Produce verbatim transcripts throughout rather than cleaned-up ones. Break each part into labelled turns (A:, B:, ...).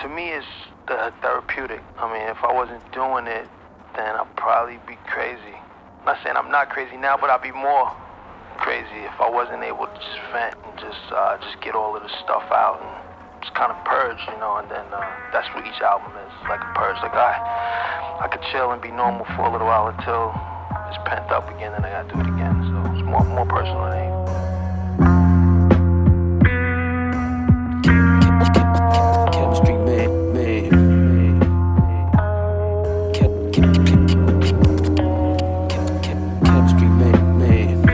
A: to me, it's the therapeutic. I mean, if I wasn't doing it, then I'd probably be crazy. I'm not saying I'm not crazy now, but I'd be more crazy if I wasn't able to just vent and just uh, just get all of this stuff out and just kind of purge, you know. And then uh, that's what each album is, like a purge. Like I, I could chill and be normal for a little while until it's pent up again, and I gotta do it again. So it's more more personal than anything.
B: Chemistry man, man. Chemistry man, man.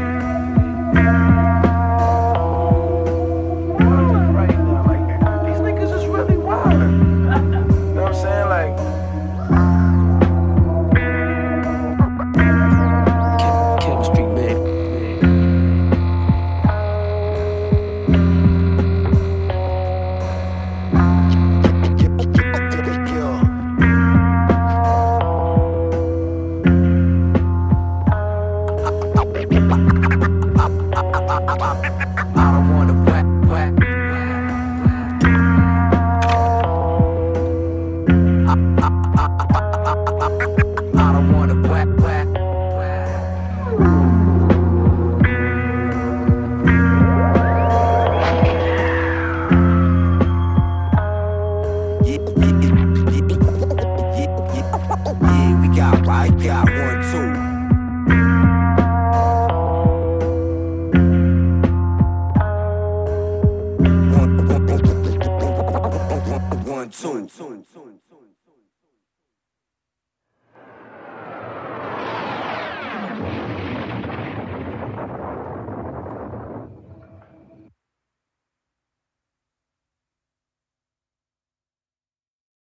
C: Right now, like these niggas is really wild. You know what I'm saying? Like.
B: Chemistry man. I don't wanna whack, whack. I, I, I, I, I, I don't wanna whack, whack. Yeah, we got right, got one, two. One, two.